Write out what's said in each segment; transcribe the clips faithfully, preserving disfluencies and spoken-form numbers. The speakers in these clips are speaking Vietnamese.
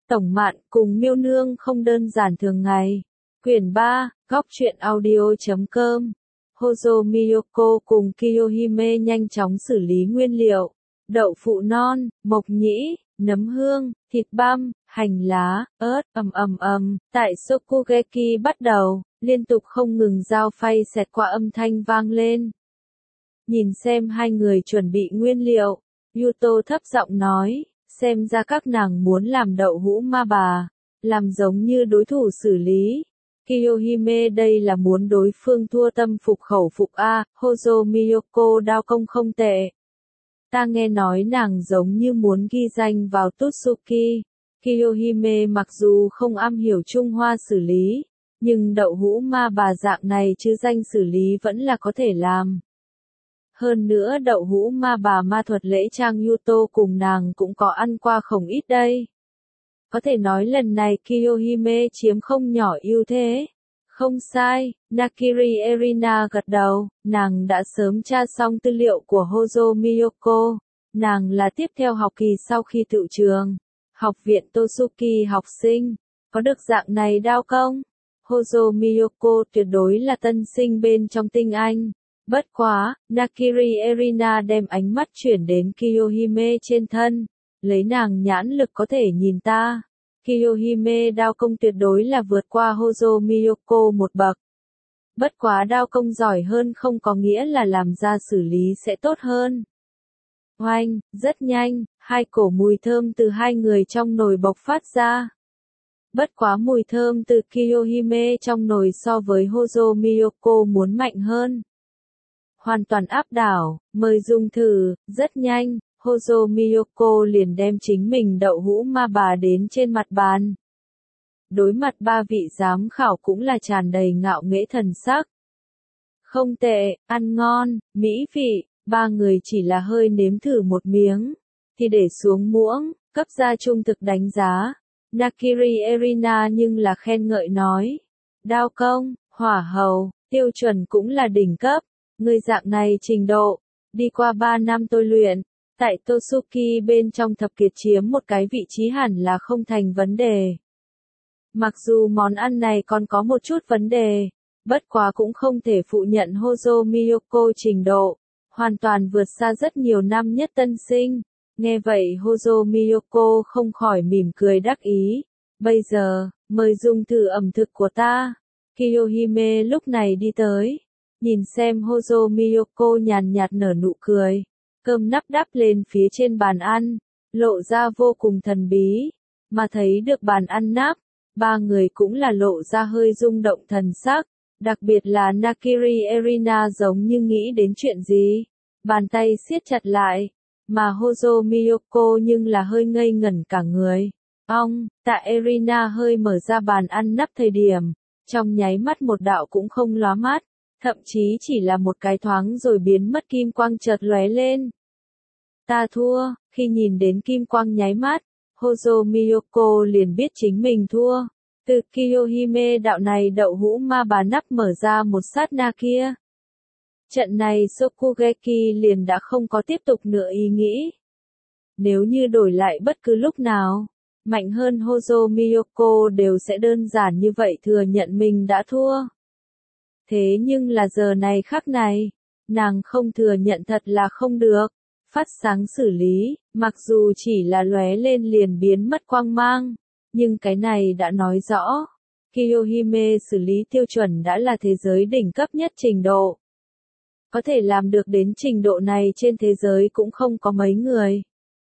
Tổng Mạn cùng Miêu Nương không đơn giản thường ngày. Quyển ba, góc truyện audio chấm com. Hozo Miyoko cùng Kiyohime nhanh chóng xử lý nguyên liệu. Đậu phụ non, mộc nhĩ, nấm hương, thịt băm, hành lá, ớt, ầm ầm ầm. Tại Shokugeki bắt đầu, liên tục không ngừng dao phay xẹt qua âm thanh vang lên. Nhìn xem hai người chuẩn bị nguyên liệu, Yuto thấp giọng nói, xem ra các nàng muốn làm đậu hũ ma bà, làm giống như đối thủ xử lý. Kiyohime đây là muốn đối phương thua tâm phục khẩu phục a, Hozo Miyoko đao công không tệ. Ta nghe nói nàng giống như muốn ghi danh vào Totsuki. Kiyohime mặc dù không am hiểu Trung Hoa xử lý, nhưng đậu hũ ma bà dạng này chứ danh xử lý vẫn là có thể làm. Hơn nữa đậu hũ ma bà ma thuật lễ trang Yuto cùng nàng cũng có ăn qua không ít đây. Có thể nói lần này Kiyohime chiếm không nhỏ ưu thế. Không sai, Nakiri Erina gật đầu, nàng đã sớm tra xong tư liệu của Hozo Miyoko. Nàng là tiếp theo học kỳ sau khi tự trường. Học viện Totsuki học sinh, có được dạng này đao công. Hozo Miyoko tuyệt đối là tân sinh bên trong tinh anh. Bất quá, Nakiri Erina đem ánh mắt chuyển đến Kiyohime trên thân. Lấy nàng nhãn lực có thể nhìn ta. Kiyohime đao công tuyệt đối là vượt qua Hozo Miyoko một bậc. Bất quá đao công giỏi hơn không có nghĩa là làm ra xử lý sẽ tốt hơn. Oanh, rất nhanh, hai cổ mùi thơm từ hai người trong nồi bộc phát ra. Bất quá mùi thơm từ Kiyohime trong nồi so với Hozo Miyoko muốn mạnh hơn. Hoàn toàn áp đảo, mời dùng thử, rất nhanh, Hozo Miyoko liền đem chính mình đậu hũ ma bà đến trên mặt bàn. Đối mặt ba vị giám khảo cũng là tràn đầy ngạo nghễ thần sắc. Không tệ, ăn ngon, mỹ vị, ba người chỉ là hơi nếm thử một miếng, thì để xuống muỗng, cấp ra trung thực đánh giá. Nakiri Erina nhưng là khen ngợi nói. Đao công, hỏa hầu, tiêu chuẩn cũng là đỉnh cấp. Người dạng này trình độ, đi qua ba năm tôi luyện, tại Totsuki bên trong thập kiệt chiếm một cái vị trí hẳn là không thành vấn đề. Mặc dù món ăn này còn có một chút vấn đề, bất quá cũng không thể phụ nhận Hozo Miyoko trình độ, hoàn toàn vượt xa rất nhiều năm nhất tân sinh. Nghe vậy Hozo Miyoko không khỏi mỉm cười đắc ý. Bây giờ, mời dùng thử ẩm thực của ta. Kiyohime lúc này đi tới. Nhìn xem Hozo Miyoko nhàn nhạt nở nụ cười. Cơm nắp đắp lên phía trên bàn ăn. Lộ ra vô cùng thần bí. Mà thấy được bàn ăn nắp. Ba người cũng là lộ ra hơi rung động thần sắc. Đặc biệt là Nakiri Erina giống như nghĩ đến chuyện gì. Bàn tay siết chặt lại. Mà Hozo Miyoko nhưng là hơi ngây ngẩn cả người. Ong, tạ Erina hơi mở ra bàn ăn nắp thời điểm. Trong nháy mắt một đạo cũng không lóa mắt. Thậm chí chỉ là một cái thoáng rồi biến mất kim quang chợt lóe lên. Ta thua, khi nhìn đến kim quang nháy mắt, Hozo Miyoko liền biết chính mình thua. Từ Kiyohime đạo này đậu hũ ma bà nắp mở ra một sát na kia. Trận này Shokugeki liền đã không có tiếp tục nữa ý nghĩ. Nếu như đổi lại bất cứ lúc nào, mạnh hơn Hozo Miyoko đều sẽ đơn giản như vậy thừa nhận mình đã thua. Thế nhưng là giờ này khắc này, nàng không thừa nhận thật là không được. Phát sáng xử lý, mặc dù chỉ là lóe lên liền biến mất quang mang, nhưng cái này đã nói rõ, Kiyohime xử lý tiêu chuẩn đã là thế giới đỉnh cấp nhất trình độ. Có thể làm được đến trình độ này trên thế giới cũng không có mấy người.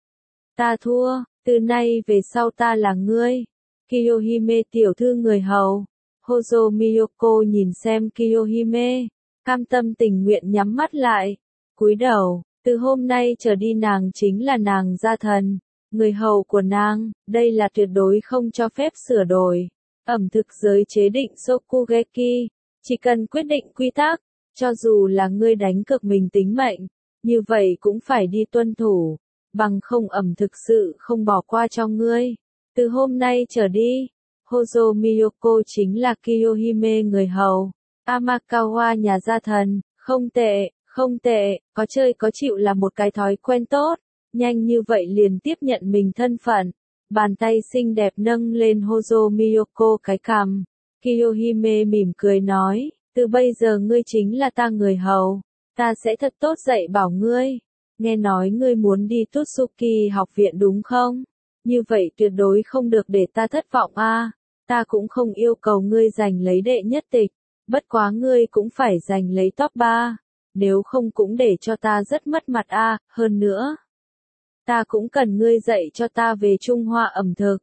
Ta thua, từ nay về sau ta là ngươi. Kiyohime tiểu thư người hầu. Hozo Miyoko nhìn xem Kiyohime, cam tâm tình nguyện nhắm mắt lại, cúi đầu, từ hôm nay trở đi nàng chính là nàng gia thần, người hầu của nàng, đây là tuyệt đối không cho phép sửa đổi. Ẩm thực giới chế định Shokugeki, chỉ cần quyết định quy tắc, cho dù là ngươi đánh cược mình tính mệnh, như vậy cũng phải đi tuân thủ, bằng không ẩm thực sự không bỏ qua cho ngươi. Từ hôm nay trở đi, Hozo Miyoko chính là Kiyohime người hầu. Amakawa nhà gia thần, không tệ, không tệ, có chơi có chịu là một cái thói quen tốt. Nhanh như vậy liền tiếp nhận mình thân phận. Bàn tay xinh đẹp nâng lên Hozo Miyoko cái cằm. Kiyohime mỉm cười nói, từ bây giờ ngươi chính là ta người hầu. Ta sẽ thật tốt dạy bảo ngươi. Nghe nói ngươi muốn đi Totsuki học viện đúng không? Như vậy tuyệt đối không được để ta thất vọng a. À. Ta cũng không yêu cầu ngươi giành lấy đệ nhất tịch. Bất quá ngươi cũng phải giành lấy top ba. Nếu không cũng để cho ta rất mất mặt a. À. Hơn nữa, ta cũng cần ngươi dạy cho ta về Trung Hoa ẩm thực.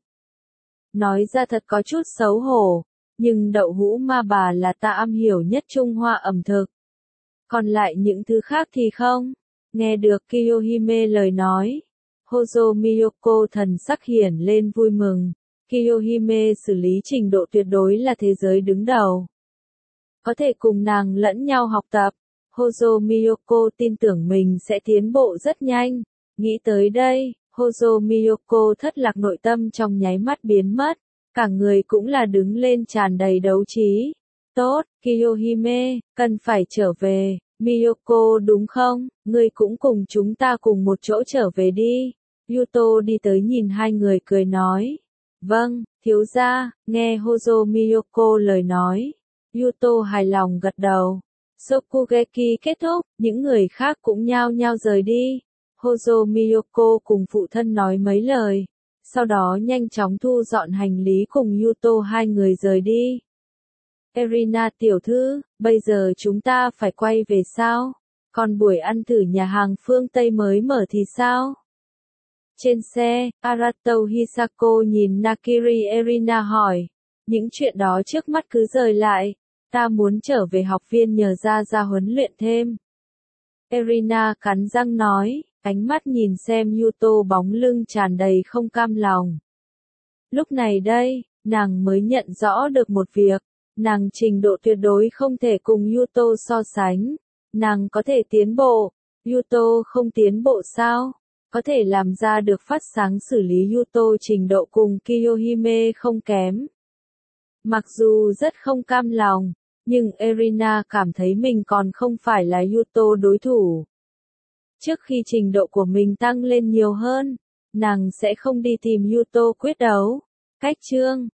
Nói ra thật có chút xấu hổ. Nhưng đậu hũ ma bà là ta am hiểu nhất Trung Hoa ẩm thực. Còn lại những thứ khác thì không. Nghe được Kiyohime lời nói. Hozo Miyoko thần sắc hiển lên vui mừng. Kiyohime xử lý trình độ tuyệt đối là thế giới đứng đầu. Có thể cùng nàng lẫn nhau học tập. Hozo Miyoko tin tưởng mình sẽ tiến bộ rất nhanh. Nghĩ tới đây, Hozo Miyoko thất lạc nội tâm trong nháy mắt biến mất. Cả người cũng là đứng lên tràn đầy đấu trí. Tốt, Kiyohime, cần phải trở về. Miyoko đúng không? Ngươi cũng cùng chúng ta cùng một chỗ trở về đi. Yuto đi tới nhìn hai người cười nói. Vâng, thiếu gia, nghe Hozo Miyoko lời nói. Yuto hài lòng gật đầu. Shokugeki kết thúc, những người khác cũng nhao nhao rời đi. Hozo Miyoko cùng phụ thân nói mấy lời. Sau đó nhanh chóng thu dọn hành lý cùng Yuto hai người rời đi. Erina tiểu thư, bây giờ chúng ta phải quay về sao? Còn buổi ăn thử nhà hàng phương Tây mới mở thì sao? Trên xe, Arato Hisako nhìn Nakiri Erina hỏi. Những chuyện đó trước mắt cứ rời lại. Ta muốn trở về học viên nhờ ra ra huấn luyện thêm. Erina cắn răng nói, ánh mắt nhìn xem Yuto bóng lưng tràn đầy không cam lòng. Lúc này đây, nàng mới nhận rõ được một việc. Nàng trình độ tuyệt đối không thể cùng Yuto so sánh. Nàng có thể tiến bộ. Yuto không tiến bộ sao? Có thể làm ra được phát sáng xử lý Yuto trình độ cùng Kiyohime không kém. Mặc dù rất không cam lòng, nhưng Erina cảm thấy mình còn không phải là Yuto đối thủ. Trước khi trình độ của mình tăng lên nhiều hơn, nàng sẽ không đi tìm Yuto quyết đấu. Cách chương